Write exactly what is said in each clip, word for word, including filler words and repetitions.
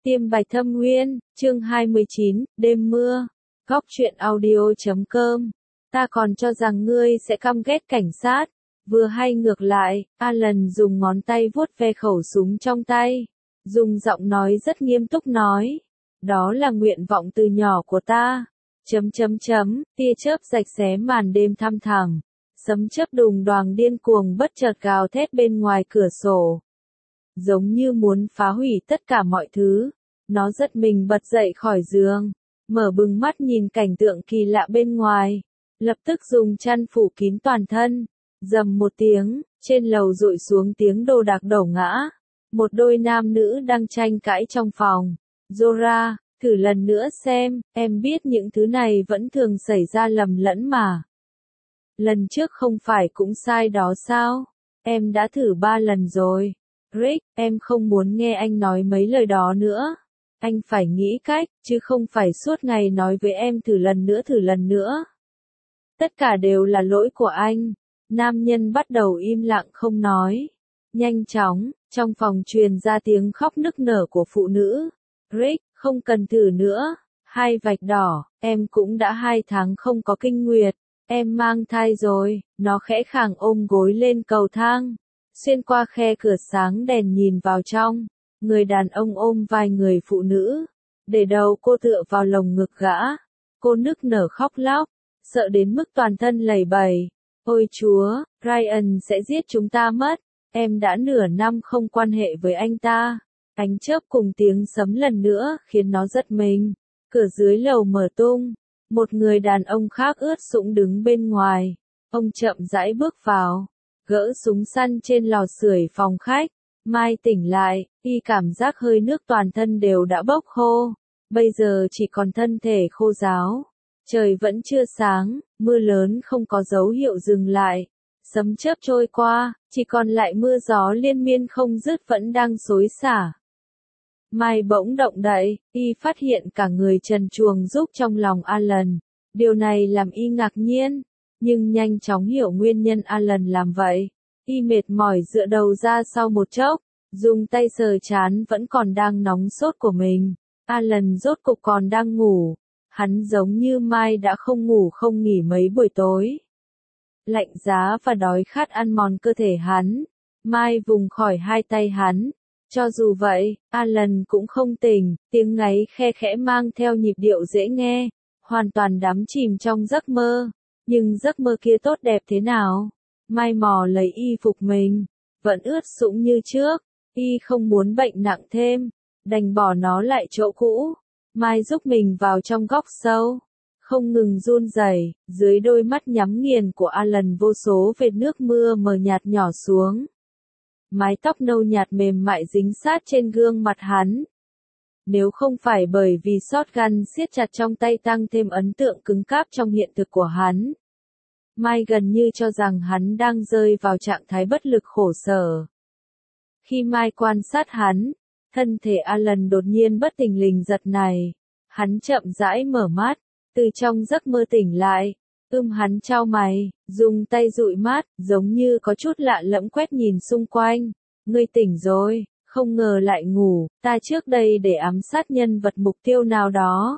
Tiêm Bạch Thâm Nguyên, chương hai mươi chín, đêm mưa. Góc truyện audio chấm com. Ta còn cho rằng ngươi sẽ căm ghét cảnh sát. Vừa hay ngược lại, Alan dùng ngón tay vuốt ve khẩu súng trong tay. Dùng giọng nói rất nghiêm túc nói. Đó là nguyện vọng từ nhỏ của ta. Chấm chấm chấm, tia chớp rạch xé màn đêm thăm thẳm. Sấm chớp đùng đoàng điên cuồng bất chợt gào thét bên ngoài cửa sổ. Giống như muốn phá hủy tất cả mọi thứ. Nó giật mình bật dậy khỏi giường, mở bừng mắt nhìn cảnh tượng kỳ lạ bên ngoài, lập tức dùng chăn phủ kín toàn thân. Rầm một tiếng, trên lầu dội xuống tiếng đồ đạc đổ ngã. Một đôi nam nữ đang tranh cãi trong phòng. Zora, thử lần nữa xem, em biết những thứ này vẫn thường xảy ra lầm lẫn mà. Lần trước không phải cũng sai đó sao? Em đã thử ba lần rồi. Rick, em không muốn nghe anh nói mấy lời đó nữa. Anh phải nghĩ cách, chứ không phải suốt ngày nói với em thử lần nữa thử lần nữa. Tất cả đều là lỗi của anh. Nam nhân bắt đầu im lặng không nói. Nhanh chóng, trong phòng truyền ra tiếng khóc nức nở của phụ nữ. Rick, không cần thử nữa. Hai vạch đỏ, em cũng đã hai tháng không có kinh nguyệt. Em mang thai rồi, nó khẽ khàng ôm gối lên cầu thang. Xuyên qua khe cửa sáng đèn nhìn vào trong. Người đàn ông ôm vai người phụ nữ, để đầu cô tựa vào lồng ngực gã. Cô nức nở khóc lóc, sợ đến mức toàn thân lẩy bẩy. Ôi Chúa, Ryan sẽ giết chúng ta mất. Em đã nửa năm không quan hệ với anh ta. Ánh chớp cùng tiếng sấm lần nữa khiến nó giật mình. Cửa dưới lầu mở tung. Một người đàn ông khác ướt sũng đứng bên ngoài. Ông chậm rãi bước vào, gỡ súng săn trên lò sưởi phòng khách. Mai tỉnh lại, y cảm giác hơi nước toàn thân đều đã bốc khô. Bây giờ chỉ còn thân thể khô ráo. Trời vẫn chưa sáng, mưa lớn không có dấu hiệu dừng lại. Sấm chớp trôi qua, chỉ còn lại mưa gió liên miên không dứt vẫn đang xối xả. Mai bỗng động đậy, y phát hiện cả người trần truồng rúc trong lòng Alan. Điều này làm y ngạc nhiên, nhưng nhanh chóng hiểu nguyên nhân Alan làm vậy. Y mệt mỏi dựa đầu ra sau một chốc, dùng tay sờ trán vẫn còn đang nóng sốt của mình. Alan rốt cục còn đang ngủ. Hắn giống như Mai đã không ngủ không nghỉ mấy buổi tối. Lạnh giá và đói khát ăn mòn cơ thể hắn. Mai vùng khỏi hai tay hắn. Cho dù vậy, Alan cũng không tỉnh, tiếng ngáy khe khẽ mang theo nhịp điệu dễ nghe, hoàn toàn đắm chìm trong giấc mơ. Nhưng giấc mơ kia tốt đẹp thế nào? Mai mò lấy y phục mình, vẫn ướt sũng như trước, y không muốn bệnh nặng thêm, đành bỏ nó lại chỗ cũ. Mai giúp mình vào trong góc sâu, không ngừng run rẩy, dưới đôi mắt nhắm nghiền của Alan vô số vệt nước mưa mờ nhạt nhỏ xuống. Mái tóc nâu nhạt mềm mại dính sát trên gương mặt hắn. Nếu không phải bởi vì shotgun siết chặt trong tay tăng thêm ấn tượng cứng cáp trong hiện thực của hắn, Mai gần như cho rằng hắn đang rơi vào trạng thái bất lực khổ sở. Khi Mai quan sát hắn, thân thể Alan đột nhiên bất thình lình giật này. Hắn chậm rãi mở mắt, từ trong giấc mơ tỉnh lại. Ưm hắn chau mày, dùng tay dụi mắt, giống như có chút lạ lẫm quét nhìn xung quanh. Ngươi tỉnh rồi, không ngờ lại ngủ, ta trước đây để ám sát nhân vật mục tiêu nào đó.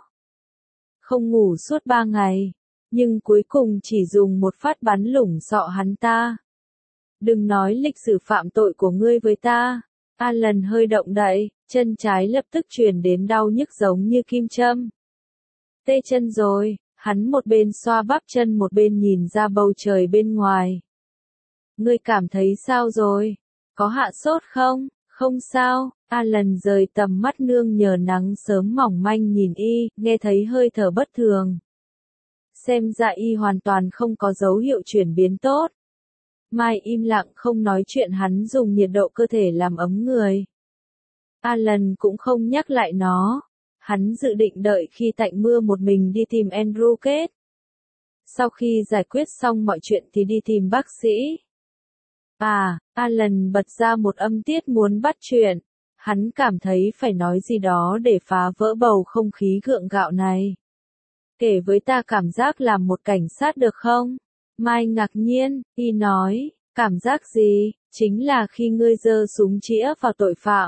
Không ngủ suốt ba ngày. Nhưng cuối cùng chỉ dùng một phát bắn lủng sọ hắn ta. Đừng nói lịch sử phạm tội của ngươi với ta. Alan hơi động đậy, chân trái lập tức truyền đến đau nhức giống như kim châm. Tê chân rồi, hắn một bên xoa bắp chân một bên nhìn ra bầu trời bên ngoài. Ngươi cảm thấy sao rồi? Có hạ sốt không? Không sao. Alan rời tầm mắt nương nhờ nắng sớm mỏng manh nhìn y, nghe thấy hơi thở bất thường. Xem ra y hoàn toàn không có dấu hiệu chuyển biến tốt. Mai im lặng không nói chuyện, hắn dùng nhiệt độ cơ thể làm ấm người. Alan cũng không nhắc lại nó. Hắn dự định đợi khi tạnh mưa một mình đi tìm Andrew Kết. Sau khi giải quyết xong mọi chuyện thì đi tìm bác sĩ. À, Alan bật ra một âm tiết muốn bắt chuyện. Hắn cảm thấy phải nói gì đó để phá vỡ bầu không khí gượng gạo này. Kể với ta cảm giác làm một cảnh sát được không? Mai ngạc nhiên, y nói, cảm giác gì? Chính là khi ngươi giơ súng chĩa vào tội phạm,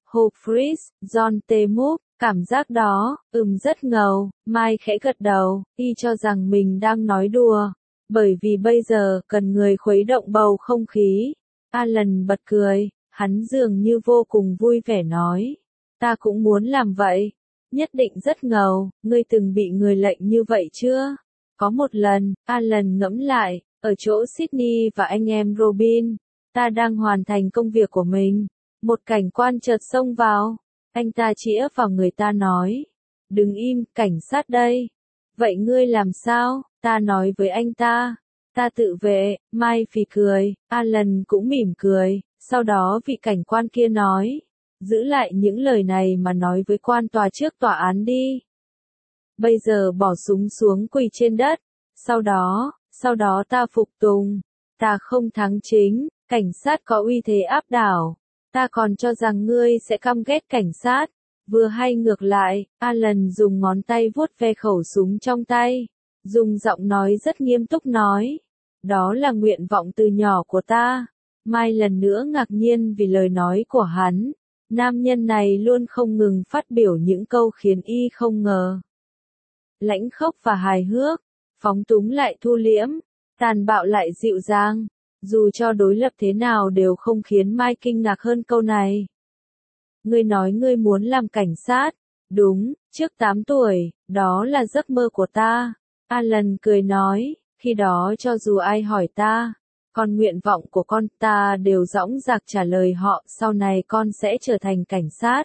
Humphries, John T. Mook, cảm giác đó, ừm rất ngầu, Mai khẽ gật đầu, y cho rằng mình đang nói đùa, bởi vì bây giờ cần người khuấy động bầu không khí. Alan bật cười, hắn dường như vô cùng vui vẻ nói, ta cũng muốn làm vậy, nhất định rất ngầu, ngươi từng bị người lệnh như vậy chưa? Có một lần, Alan ngẫm lại, ở chỗ Sydney và anh em Robin, ta đang hoàn thành công việc của mình, một cảnh quan chợt xông vào, anh ta chĩa vào người ta nói, đừng im, cảnh sát đây. Vậy ngươi làm sao? Ta nói với anh ta, ta tự vệ. Mai phì cười, Alan cũng mỉm cười, sau đó vị cảnh quan kia nói, giữ lại những lời này mà nói với quan tòa trước tòa án đi. Bây giờ bỏ súng xuống quỳ trên đất, sau đó, sau đó ta phục tùng, ta không thắng chính, cảnh sát có uy thế áp đảo, ta còn cho rằng ngươi sẽ căm ghét cảnh sát. Vừa hay ngược lại, Alan dùng ngón tay vuốt ve khẩu súng trong tay, dùng giọng nói rất nghiêm túc nói, đó là nguyện vọng từ nhỏ của ta. Mai lần nữa ngạc nhiên vì lời nói của hắn, nam nhân này luôn không ngừng phát biểu những câu khiến y không ngờ. Lãnh khốc và hài hước, phóng túng lại thu liễm, tàn bạo lại dịu dàng, dù cho đối lập thế nào đều không khiến Mai kinh ngạc hơn câu này. Ngươi nói ngươi muốn làm cảnh sát, đúng, trước tám tuổi, đó là giấc mơ của ta. Alan cười nói, khi đó cho dù ai hỏi ta, còn nguyện vọng của con ta đều dõng dạc trả lời họ, sau này con sẽ trở thành cảnh sát.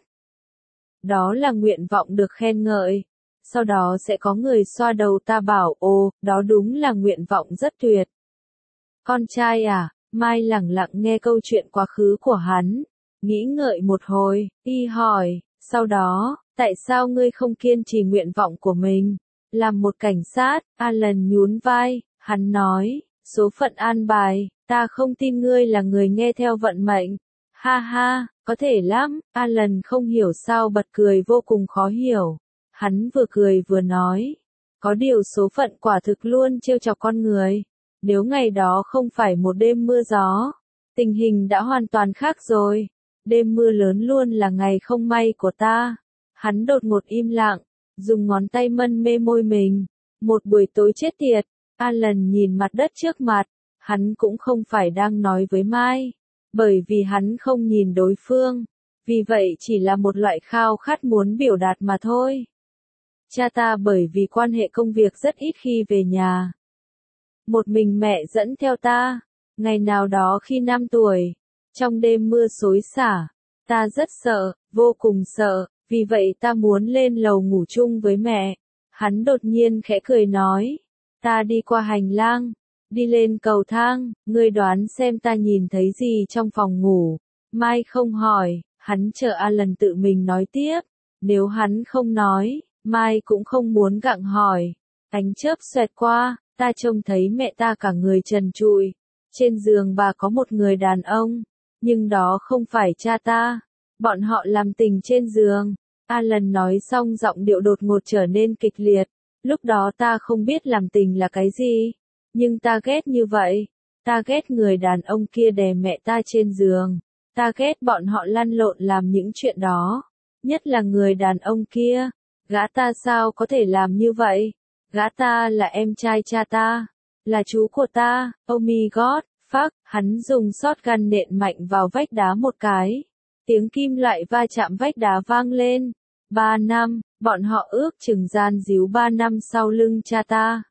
Đó là nguyện vọng được khen ngợi. Sau đó sẽ có người xoa đầu ta bảo, ồ, đó đúng là nguyện vọng rất tuyệt. Con trai à? Mai lẳng lặng nghe câu chuyện quá khứ của hắn. Nghĩ ngợi một hồi, y hỏi, sau đó, tại sao ngươi không kiên trì nguyện vọng của mình? Làm một cảnh sát, Alan nhún vai, hắn nói, số phận an bài, ta không tin ngươi là người nghe theo vận mệnh. Ha ha, có thể lắm, Alan không hiểu sao bật cười vô cùng khó hiểu. Hắn vừa cười vừa nói, có điều số phận quả thực luôn trêu chọc con người. Nếu ngày đó không phải một đêm mưa gió, tình hình đã hoàn toàn khác rồi. Đêm mưa lớn luôn là ngày không may của ta. Hắn đột ngột im lặng, dùng ngón tay mân mê môi mình. Một buổi tối chết tiệt, Alan nhìn mặt đất trước mặt, hắn cũng không phải đang nói với Mai, bởi vì hắn không nhìn đối phương, vì vậy chỉ là một loại khao khát muốn biểu đạt mà thôi. Cha ta bởi vì quan hệ công việc rất ít khi về nhà. Một mình mẹ dẫn theo ta, ngày nào đó khi năm tuổi, trong đêm mưa xối xả, ta rất sợ, vô cùng sợ, vì vậy ta muốn lên lầu ngủ chung với mẹ. Hắn đột nhiên khẽ cười nói, ta đi qua hành lang, đi lên cầu thang, ngươi đoán xem ta nhìn thấy gì trong phòng ngủ. Mai không hỏi, hắn chờ Alan tự mình nói tiếp, nếu hắn không nói, Mai cũng không muốn gặng hỏi. Ánh chớp xoẹt qua, ta trông thấy mẹ ta cả người trần trụi, trên giường bà có một người đàn ông, nhưng đó không phải cha ta, bọn họ làm tình trên giường. Alan nói xong giọng điệu đột ngột trở nên kịch liệt, lúc đó ta không biết làm tình là cái gì, nhưng ta ghét như vậy, ta ghét người đàn ông kia đè mẹ ta trên giường, ta ghét bọn họ lăn lộn làm những chuyện đó, nhất là người đàn ông kia, gã ta sao có thể làm như vậy, gã ta là em trai cha ta, là chú của ta, oh my god, fuck, hắn dùng shotgun nện mạnh vào vách đá một cái. Tiếng kim loại va chạm vách đá vang lên. Ba năm, bọn họ ước chừng gian díu ba năm sau lưng cha ta.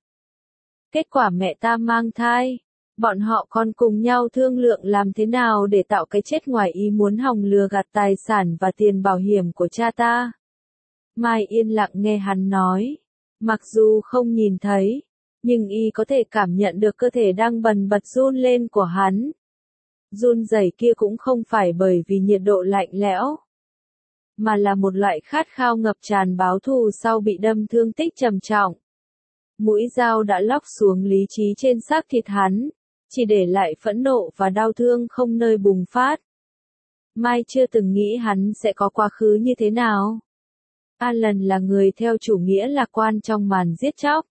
Kết quả mẹ ta mang thai. Bọn họ còn cùng nhau thương lượng làm thế nào để tạo cái chết ngoài ý muốn hòng lừa gạt tài sản và tiền bảo hiểm của cha ta. Mai yên lặng nghe hắn nói. Mặc dù không nhìn thấy, nhưng y có thể cảm nhận được cơ thể đang bần bật run lên của hắn. Run rẩy kia cũng không phải bởi vì nhiệt độ lạnh lẽo, mà là một loại khát khao ngập tràn báo thù sau bị đâm thương tích trầm trọng. Mũi dao đã lóc xuống lý trí trên xác thịt hắn, chỉ để lại phẫn nộ và đau thương không nơi bùng phát. Mai chưa từng nghĩ hắn sẽ có quá khứ như thế nào. Alan là người theo chủ nghĩa lạc quan trong màn giết chóc.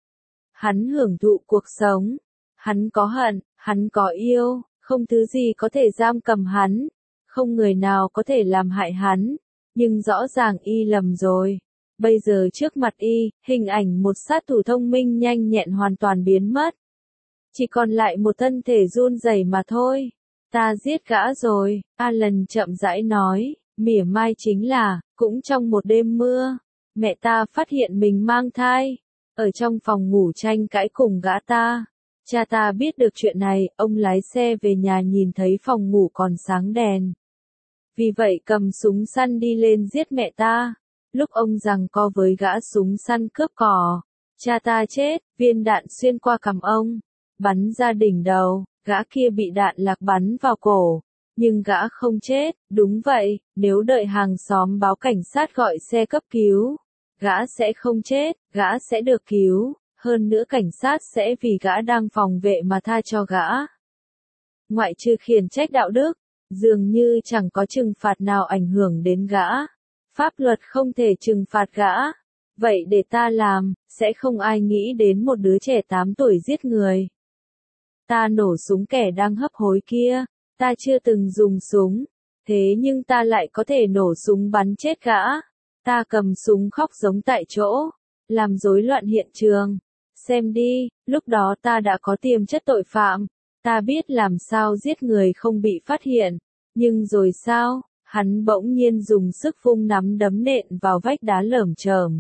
Hắn hưởng thụ cuộc sống. Hắn có hận, hắn có yêu, không thứ gì có thể giam cầm hắn. không người nào có thể làm hại hắn, nhưng rõ ràng y lầm rồi. Bây giờ trước mặt y, hình ảnh một sát thủ thông minh nhanh nhẹn hoàn toàn biến mất. Chỉ còn lại một thân thể run rẩy mà thôi. Ta giết gã rồi, Alan chậm rãi nói, mỉa mai chính là, cũng trong một đêm mưa, mẹ ta phát hiện mình mang thai, ở trong phòng ngủ tranh cãi cùng gã ta. Cha ta biết được chuyện này, ông lái xe về nhà nhìn thấy phòng ngủ còn sáng đèn. Vì vậy cầm súng săn đi lên giết mẹ ta. Lúc ông giằng co với gã súng săn cướp cỏ, cha ta chết, viên đạn xuyên qua cằm ông, bắn ra đỉnh đầu, gã kia bị đạn lạc bắn vào cổ, nhưng gã không chết. Đúng vậy, nếu đợi hàng xóm báo cảnh sát gọi xe cấp cứu, gã sẽ không chết, gã sẽ được cứu, hơn nữa cảnh sát sẽ vì gã đang phòng vệ mà tha cho gã. Ngoại trừ khiển trách đạo đức, dường như chẳng có trừng phạt nào ảnh hưởng đến gã. Pháp luật không thể trừng phạt gã. Vậy để ta làm, sẽ không ai nghĩ đến một đứa trẻ tám tuổi giết người. Ta nổ súng kẻ đang hấp hối kia, ta chưa từng dùng súng, thế nhưng ta lại có thể nổ súng bắn chết gã. Ta cầm súng khóc giống tại chỗ, làm rối loạn hiện trường. Xem đi, lúc đó ta đã có tiềm chất tội phạm, ta biết làm sao giết người không bị phát hiện, nhưng rồi sao? Hắn bỗng nhiên dùng sức vung nắm đấm nện vào vách đá lởm chởm.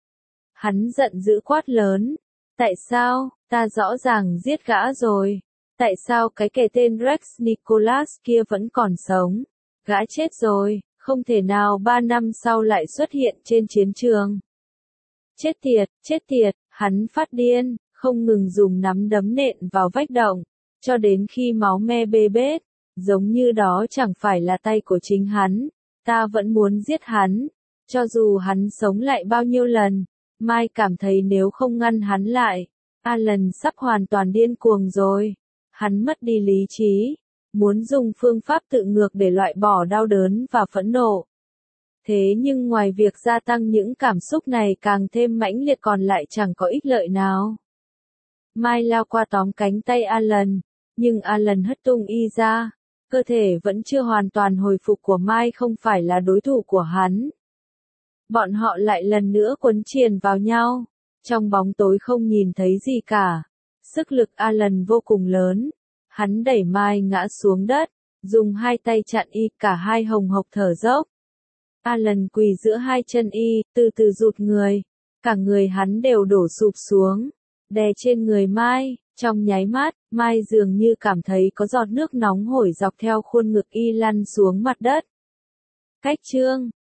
Hắn giận dữ quát lớn, tại sao, ta rõ ràng giết gã rồi, tại sao cái kẻ tên Rex Nicholas kia vẫn còn sống, gã chết rồi, không thể nào ba năm sau lại xuất hiện trên chiến trường. Chết tiệt, chết tiệt, hắn phát điên, không ngừng dùng nắm đấm nện vào vách động, cho đến khi máu me bê bết. Giống như đó chẳng phải là tay của chính hắn, ta vẫn muốn giết hắn, cho dù hắn sống lại bao nhiêu lần. Mai cảm thấy nếu không ngăn hắn lại, Alan sắp hoàn toàn điên cuồng rồi. Hắn mất đi lý trí, muốn dùng phương pháp tự ngược để loại bỏ đau đớn và phẫn nộ. Thế nhưng ngoài việc gia tăng những cảm xúc này càng thêm mãnh liệt còn lại chẳng có ích lợi nào. Mai lao qua tóm cánh tay Alan, nhưng Alan hất tung y ra. Cơ thể vẫn chưa hoàn toàn hồi phục của Mai không phải là đối thủ của hắn. Bọn họ lại lần nữa quấn chìm vào nhau. Trong bóng tối không nhìn thấy gì cả. Sức lực Alan vô cùng lớn. Hắn đẩy Mai ngã xuống đất, dùng hai tay chặn y, cả hai hồng hộc thở dốc. Alan quỳ giữa hai chân y, từ từ rụt người. Cả người hắn đều đổ sụp xuống, đè trên người Mai. Trong nháy mắt, Mai dường như cảm thấy có giọt nước nóng hổi dọc theo khuôn ngực y lăn xuống mặt đất. Cách chương